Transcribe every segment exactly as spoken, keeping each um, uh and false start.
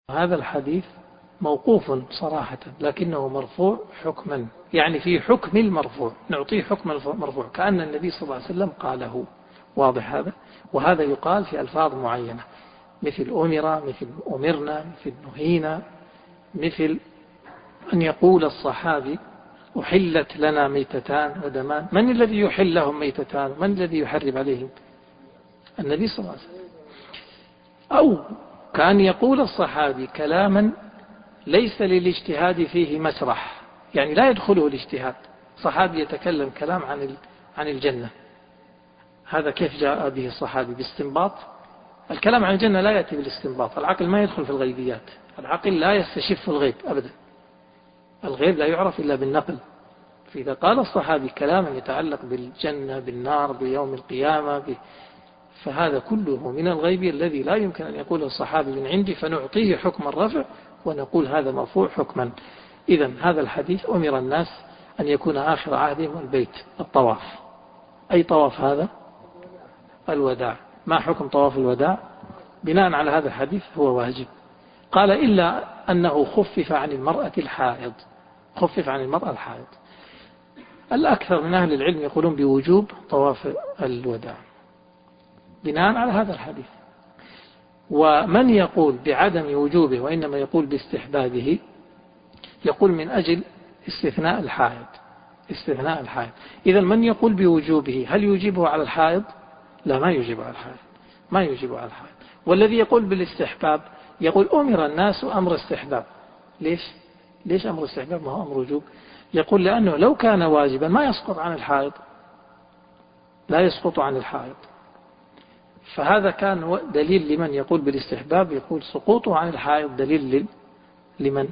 هذا الحديث موقوف صراحة لكنه مرفوع حكما، يعني في حكم المرفوع، نعطيه حكم المرفوع كأن النبي صلى الله عليه وسلم قاله. واضح هذا؟ وهذا يقال في ألفاظ معينة مثل أمر، مثل أمرنا، مثل نهينا، مثل أن يقول الصحابي أحلت لنا ميتتان ودمان. من الذي يحل لهم ميتتان؟ من الذي يحرم عليهم؟ النبي صلى الله عليه وسلم. أو كان يقول الصحابي كلاما ليس للاجتهاد فيه مسرح، يعني لا يدخله الاجتهاد. صحابي يتكلم كلام عن عن الجنة، هذا كيف جاء به الصحابي؟ باستنباط. الكلام عن الجنة لا يأتي بالاستنباط، العقل ما يدخل في الغيبيات، العقل لا يستشف الغيب أبدا، الغيب لا يعرف إلا بالنقل. فإذا قال الصحابي كلاما يتعلق بالجنة، بالنار، بيوم القيامة، ب... فهذا كله من الغيب الذي لا يمكن أن يقوله الصحابي من عندي، فنعطيه حكم الرفع ونقول هذا مرفوع حكما. إذن هذا الحديث أمر الناس أن يكون آخر عهدهم البيت الطواف. أي طواف هذا؟ الوداع. ما حكم طواف الوداع؟ بناء على هذا الحديث هو واجب. قال إلا أنه خفف عن المرأة الحائض، خفف عن المرأة الحائض. الأكثر من أهل العلم يقولون بوجوب طواف الوداع بناء على هذا الحديث. ومن يقول بعدم وجوبه وإنما يقول باستحبابه يقول من أجل استثناء الحائض، استثناء الحائض. إذا من يقول بوجوبه هل يجيبه على الحائض؟ لا، ما يجيبه على الحائض، ما يجيبه على الحائض. والذي يقول بالاستحباب يقول أمر الناس أمر استحباب. ليش؟ ليش أمر استحباب ما هو أمر وجوب؟ يقول لأنه لو كان واجبا ما يسقط عن الحائض، لا يسقط عن الحائض. فهذا كان دليل لمن يقول بالاستحباب، يقول سقوطه عن الحائض دليل لمن؟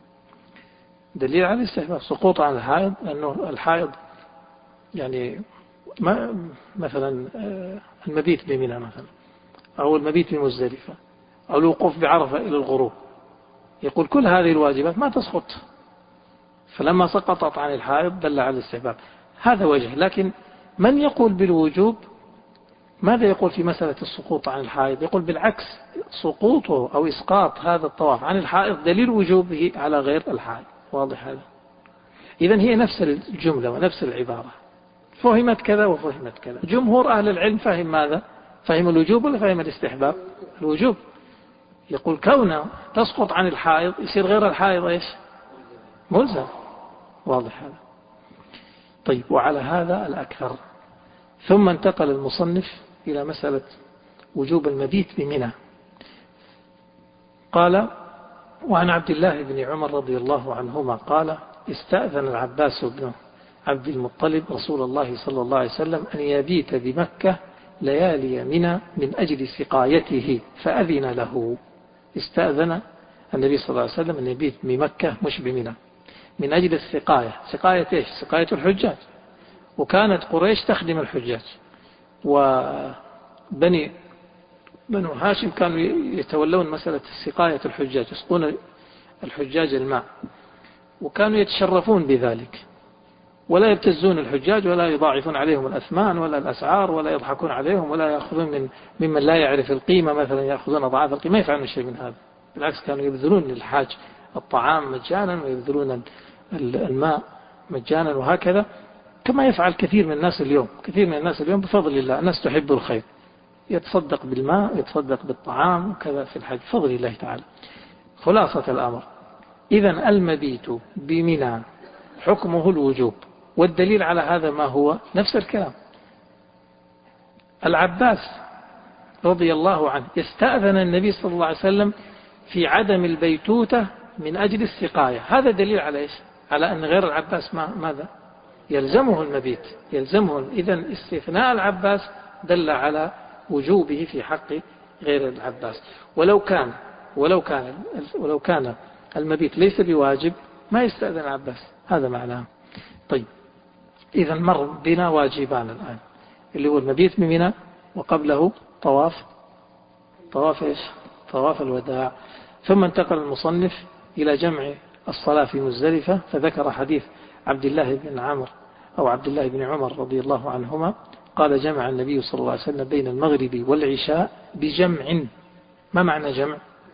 دليل على الاستحباب، سقوطه عن الحائض، لأنه الحائض يعني ما مثلا المبيت بمنى مثلا، أو المبيت بمزدلفة، أو الوقوف بعرفة إلى الغروب، يقول كل هذه الواجبات ما تسقط، فلما سقطت عن الحائض دل على الاستحباب. هذا وجه. لكن من يقول بالوجوب ماذا يقول في مسألة السقوط عن الحائض؟ يقول بالعكس، سقوطه أو إسقاط هذا الطواف عن الحائض دليل وجوبه على غير الحائض. واضح هذا؟ إذن هي نفس الجملة ونفس العبارة، فهمت كذا وفهمت كذا. جمهور أهل العلم فهم ماذا؟ فهم الوجوب ولا فهم الاستحباب؟ الوجوب. يقول كونه تسقط عن الحائض يصير غير الحائض إيش؟ ملزم. واضح هذا؟ طيب، وعلى هذا الأكثر. ثم انتقل المصنف إلى مسألة وجوب المبيت بمنى. قال: وعن عبد الله بن عمر رضي الله عنهما قال: استأذن العباس بن عبد المطلب رسول الله صلى الله عليه وسلم أن يبيت بمكة ليالي منى من أجل سقايته فأذن له. استأذن النبي صلى الله عليه وسلم أن يبيت بمكة مش بمنى من أجل السقاية. سقاية إيش؟ سقاية الحجاج. وكانت قريش تخدم الحجاج، وبني بنو هاشم كانوا يتولون مسألة سقاية الحجاج، يسقون الحجاج الماء، وكانوا يتشرفون بذلك، ولا يبتزون الحجاج ولا يضاعفون عليهم الأثمان ولا الأسعار ولا يضحكون عليهم ولا يأخذون من ممن لا يعرف القيمة، مثلا يأخذون أضعاف القيمة، ما يفعلون شيء من هذا. بالعكس كانوا يبذلون للحاج الطعام مجانا ويبذلون الماء مجانا، وهكذا كما يفعل كثير من الناس اليوم. كثير من الناس اليوم بفضل الله، الناس تحب الخير، يتصدق بالماء يتصدق بالطعام وكذا في الحج بفضل الله تعالى. خلاصة الأمر، إذن المبيت بمنى حكمه الوجوب، والدليل على هذا ما هو؟ نفس الكلام. العباس رضي الله عنه يستأذن النبي صلى الله عليه وسلم في عدم البيتوتة من أجل السقاية. هذا دليل على إيش؟ على أن غير العباس ما ماذا؟ يلزمه المبيت، يلزمه. إذن استثناء العباس دل على وجوبه في حق غير العباس. ولو كان ولو كان ولو كان المبيت ليس بواجب ما يستأذن العباس، هذا معناه. طيب، إذا مر بنا واجبان الآن، اللي هو المبيت بمنى، وقبله طواف طواف إيش؟ طواف الوداع. ثم انتقل المصنف إلى جمع الصلاة في مزدلفة، فذكر حديث عبد الله بن عمرو أو عبد الله بن عمر رضي الله عنهما قال: جمع النبي صلى الله عليه وسلم بين المغرب والعشاء بجمع. ما معنى جمع؟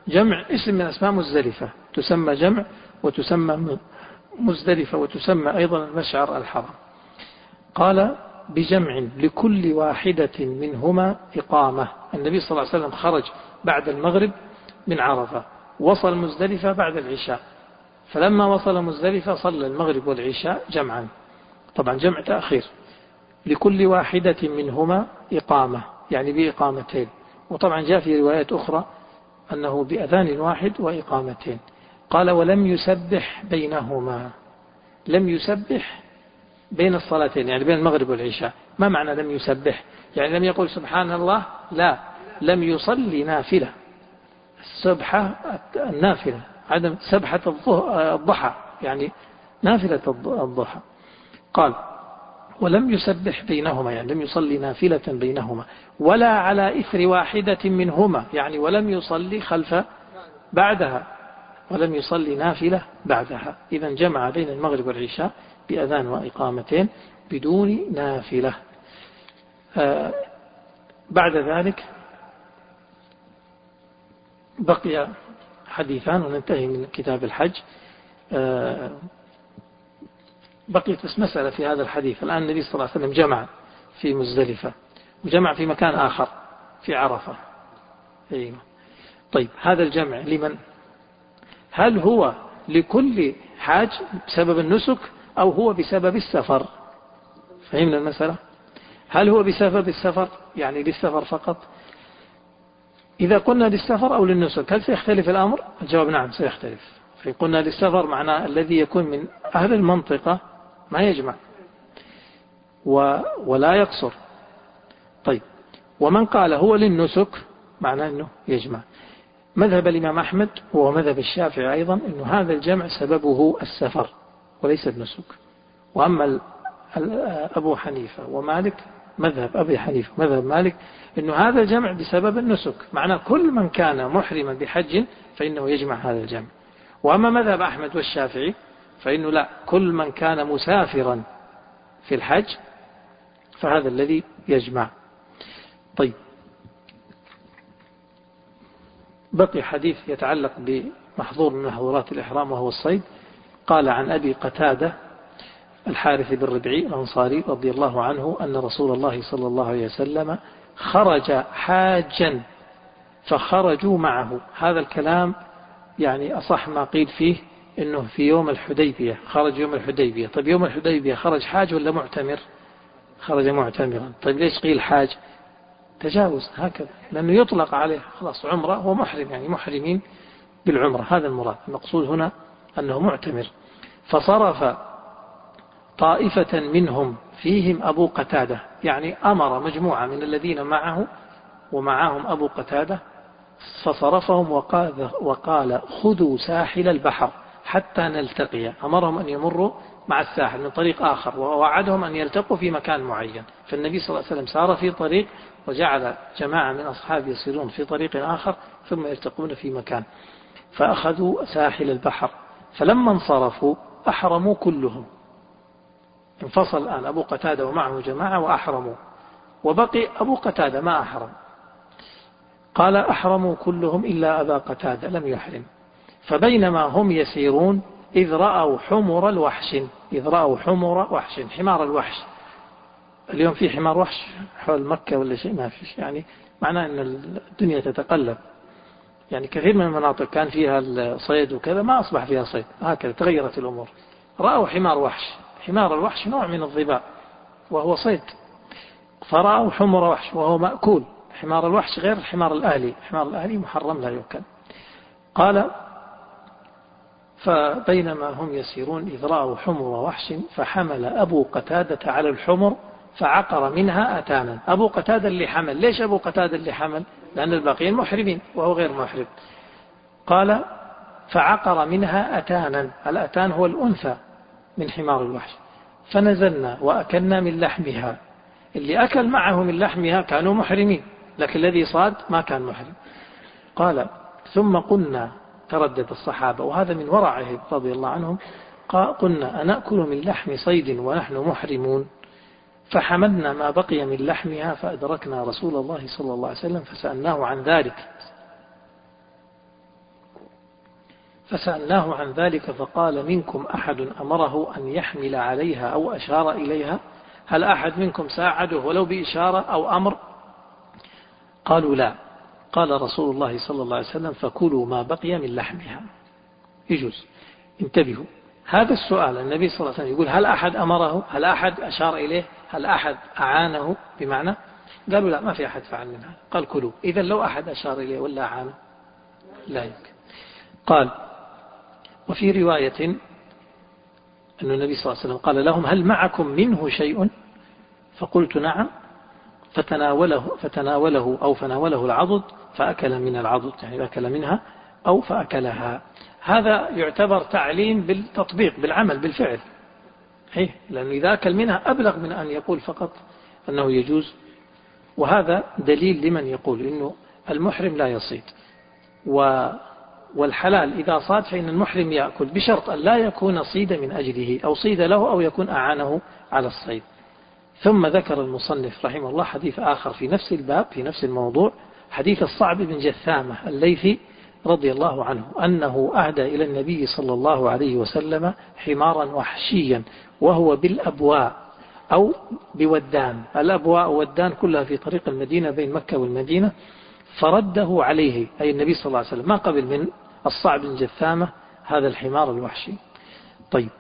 جمع اسم من أسماء مزدلفة، تسمى جمع وتسمى مزدلفة وتسمى أيضا المشعر الحرام. قال بجمع لكل واحدة منهما إقامة. النبي صلى الله عليه وسلم خرج بعد المغرب من عرفة، وصل مزدلفة بعد العشاء، فلما وصل مزدلفة صلى المغرب والعشاء جمعا، طبعا جمع تأخير. لكل واحدة منهما إقامة يعني بإقامتين، وطبعا جاء في روايات أخرى أنه بأذان واحد وإقامتين. قال ولم يسبح بينهما، لم يسبح بين الصلاتين يعني بين المغرب والعشاء. ما معنى لم يسبح؟ يعني لم يقول سبحان الله، لا، لم يصلي نافلة، السبحة النافلة، عدم سبحة الضحى يعني نافلة الضحى. قال ولم يسبح بينهما يعني لم يصلي نافلة بينهما، ولا على إثر واحدة منهما يعني ولم يصلي خلف بعدها، ولم يصلي نافلة بعدها. إذن جمع بين المغرب والعشاء بأذان وإقامتين بدون نافلة. آه بعد ذلك بقي حديثان وننتهي من كتاب الحج. آه بقيت مسألة في هذا الحديث. الآن النبي صلى الله عليه وسلم جمع في مزدلفة وجمع في مكان آخر في عرفة. أيوة. طيب هذا الجمع لمن؟ هل هو لكل حاج بسبب النسك أو هو بسبب السفر؟ فهمنا المسألة؟ هل هو بسبب السفر يعني للسفر فقط؟ إذا قلنا للسفر أو للنسك هل سيختلف الأمر؟ الجواب نعم سيختلف. فقلنا للسفر معناه الذي يكون من أهل المنطقة ما يجمع ولا يقصر. طيب ومن قال هو للنسك معناه أنه يجمع. مذهب الإمام أحمد ومذهب الشافعي أيضا أنه هذا الجمع سببه السفر وليس النسك. وأما أبو حنيفة ومالك، مذهب أبي حنيفة ومذهب مالك أنه هذا الجمع بسبب النسك، معناه كل من كان محرما بحج فإنه يجمع هذا الجمع. وأما مذهب أحمد والشافعي فإنه لا، كل من كان مسافرا في الحج فهذا الذي يجمع. طيب بقي حديث يتعلق بمحظور من محظورات الإحرام وهو الصيد. قال عن أبي قتادة الحارث بن ربعي الأنصاري رضي الله عنه أن رسول الله صلى الله عليه وسلم خرج حاجا فخرجوا معه. هذا الكلام يعني أصح ما قيل فيه أنه في يوم الحديبية، خرج يوم الحديبية. طيب يوم الحديبية خرج حاج ولا معتمر؟ خرج معتمرا. طيب ليش قيل حاج؟ تجاوز هكذا، لأنه يطلق عليه خلاص عمره، هو محرم يعني محرمين بالعمرة، هذا المراد. المقصود هنا أنه معتمر. فصرف طائفة منهم فيهم أبو قتادة، يعني أمر مجموعة من الذين معه ومعهم أبو قتادة فصرفهم وقال, وقال خذوا ساحل البحر حتى نلتقي. أمرهم أن يمروا مع الساحل من طريق آخر ووعدهم أن يلتقوا في مكان معين. فالنبي صلى الله عليه وسلم سار في طريق وجعل جماعة من أصحابه يسيرون في طريق آخر ثم يلتقون في مكان، فأخذوا ساحل البحر. فلما انصرفوا أحرموا كلهم، انفصل الآن أبو قتادة ومعه جماعة وأحرموا، وبقي أبو قتادة ما أحرم. قال أحرموا كلهم إلا أبا قتادة لم يحرم. فبينما هم يسيرون إذ رأوا حمر الوحش، إذ رأوا حمر وحش، حمار الوحش. اليوم في حمار وحش حول مكة ولا شيء؟ ما فيش، يعني معناه أن الدنيا تتقلب. يعني كثير من المناطق كان فيها الصيد وكذا ما أصبح فيها صيد، هكذا تغيرت الأمور. رأوا حمار وحش، حمار الوحش نوع من الظباء وهو صيد، فرأوا حمر وحش وهو مأكول. حمار الوحش غير الحمار الأهلي، حمار الأهلي محرم لا يؤكل. قال فبينما هم يسيرون إذ رأوا حمر وحش فحمل أبو قتادة على الحمر فعقر منها أتانا. أبو قتادة اللي حمل. ليش أبو قتادة اللي حمل؟ لأن الباقيين محرمين وهو غير محرم. قال فعقر منها أتانا، الأتان هو الأنثى من حمار الوحش. فنزلنا وأكلنا من لحمها. اللي أكل معه من لحمها كانوا محرمين، لكن الذي صاد ما كان محرم. قال ثم قلنا، تردد الصحابة وهذا من ورعه رضي الله عنهم، قلنا أنأكل من لحم صيد ونحن محرمون؟ فحملنا ما بقي من لحمها فأدركنا رسول الله صلى الله عليه وسلم فسألناه عن ذلك. فسألناه عن ذلك فقال منكم أحد أمره أن يحمل عليها أو أشار إليها؟ هل أحد منكم ساعده ولو بإشارة أو أمر؟ قالوا لا. قال رسول الله صلى الله عليه وسلم فكلوا ما بقي من لحمها. يجوز. انتبهوا، هذا السؤال النبي صلى الله عليه وسلم يقول هل أحد أمره، هل أحد أشار إليه، هل أحد أعانه، بمعنى قالوا لا، ما في أحد فعل منها. قال كلوا. إذا لو أحد أشار إليه ولا أعانه لا يمكن. قال وفي رواية أن النبي صلى الله عليه وسلم قال لهم هل معكم منه شيء؟ فقلت نعم. فتناوله, فتناوله أو فناوله العضد فأكل من العضد، يعني أكل منها أو فأكلها. هذا يعتبر تعليم بالتطبيق، بالعمل، بالفعل، هي لأنه إذا أكل منها أبلغ من أن يقول فقط أنه يجوز. وهذا دليل لمن يقول إنه المحرم لا يصيد، والحلال إذا صاد فإن المحرم يأكل بشرط أن لا يكون صيد من أجله أو صيد له أو يكون أعانه على الصيد. ثم ذكر المصنف رحمه الله حديث آخر في نفس الباب في نفس الموضوع، حديث الصعب بن جثامة الليثي رضي الله عنه أنه أهدى إلى النبي صلى الله عليه وسلم حمارا وحشيا وهو بالأبواء أو بودان. الأبواء والودان كلها في طريق المدينة بين مكة والمدينة. فرده عليه أي النبي صلى الله عليه وسلم، ما قبل من الصعب بن جثامة هذا الحمار الوحشي. طيب،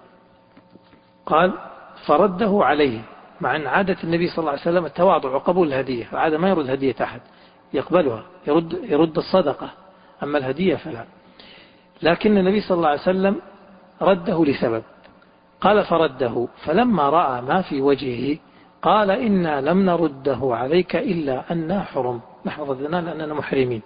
قال فرده عليه، مع أن عادة النبي صلى الله عليه وسلم التواضع وقبول الهدية، عادة ما يرد هدية أحد، يقبلها، يرد, يرد الصدقة، أما الهدية فلا. لكن النبي صلى الله عليه وسلم رده لسبب. قال فرده فلما رأى ما في وجهه قال إنا لم نرده عليك إلا أننا حرم، نحن ردنا لأننا محرمين.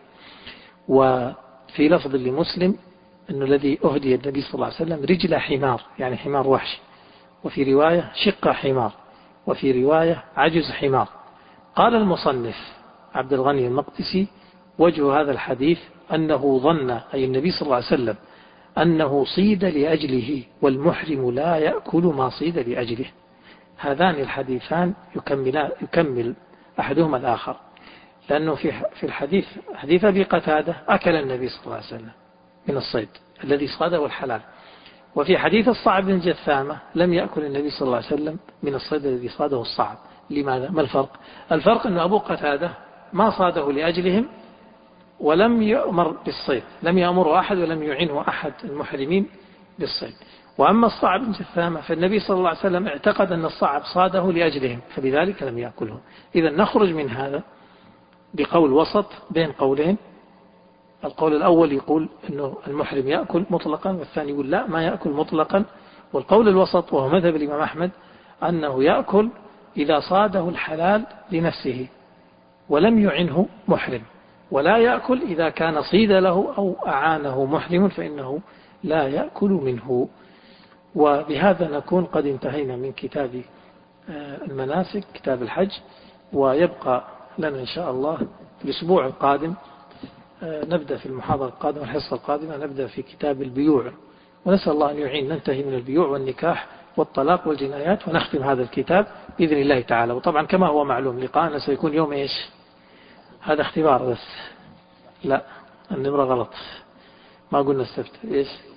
وفي لفظ لمسلم أنه الذي أهدي النبي صلى الله عليه وسلم رجل حمار، يعني حمار وحش، وفي رواية شق حمار، وفي رواية عجز حمار. قال المصنف عبد الغني المقدسي وجه هذا الحديث أنه ظن أي النبي صلى الله عليه وسلم أنه صيد لأجله، والمحرم لا يأكل ما صيد لأجله. هذان الحديثان يكمل, يكمل أحدهما الآخر، لأنه في في الحديث حديث أبي قتادة أكل النبي صلى الله عليه وسلم من الصيد الذي صاده الحلال، وفي حديث الصعب بن جثامة لم يأكل النبي صلى الله عليه وسلم من الصيد الذي صاده الصعب. لماذا؟ ما الفرق؟ الفرق أن أبو قتادة ما صاده لأجلهم ولم يأمر بالصيد، لم يأمره أحد ولم يعنه أحد المحرمين بالصيد. وأما الصعب بن جثامة فالنبي صلى الله عليه وسلم اعتقد أن الصعب صاده لأجلهم فلذلك لم يأكله. إذا نخرج من هذا بقول وسط بين قولين. القول الأول يقول أنه المحرم يأكل مطلقا، والثاني يقول لا، ما يأكل مطلقا. والقول الوسط وهو مذهب الإمام أحمد أنه يأكل إذا صاده الحلال لنفسه ولم يعنه محرم، ولا يأكل إذا كان صيد له أو أعانه محرم فإنه لا يأكل منه. وبهذا نكون قد انتهينا من كتاب المناسك، كتاب الحج، ويبقى لنا إن شاء الله في الأسبوع القادم نبدأ في المحاضرة القادمة الحصة القادمة نبدأ في كتاب البيوع، ونسأل الله أن يعين ننتهي من البيوع والنكاح والطلاق والجنايات ونختم هذا الكتاب بإذن الله تعالى. وطبعا كما هو معلوم لقاءنا سيكون يوم إيش؟ هذا اختبار بس، لا النمرة غلط، ما قلنا السبت إيش